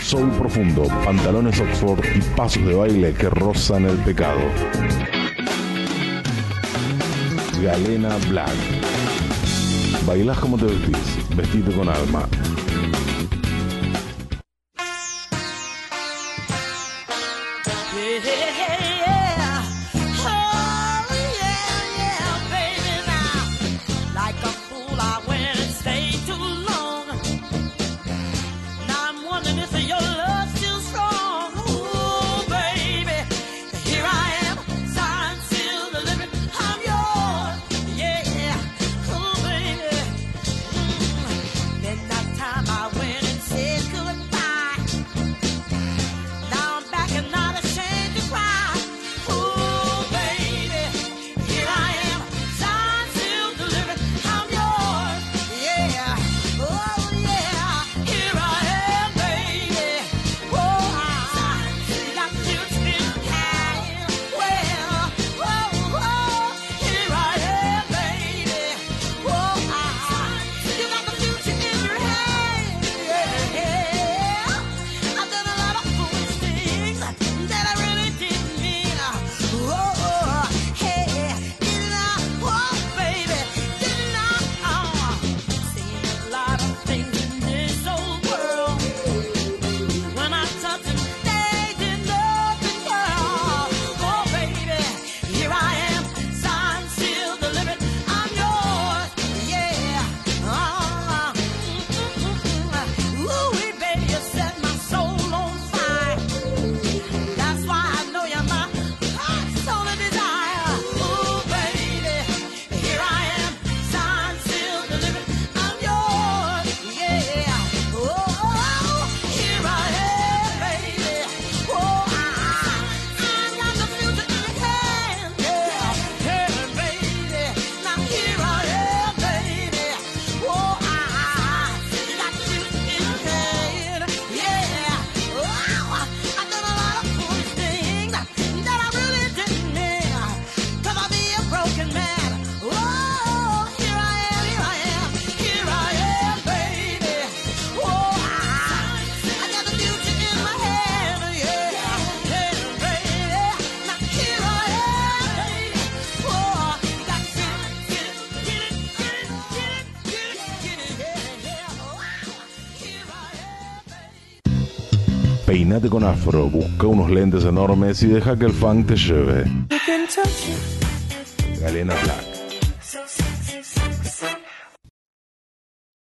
soul profundo, pantalones Oxford y pasos de baile que rozan el pecado. Galena Black. Bailás como te vestís, vestite con alma. Peinate con afro, busca unos lentes enormes y deja que el funk te lleve. Galena Black.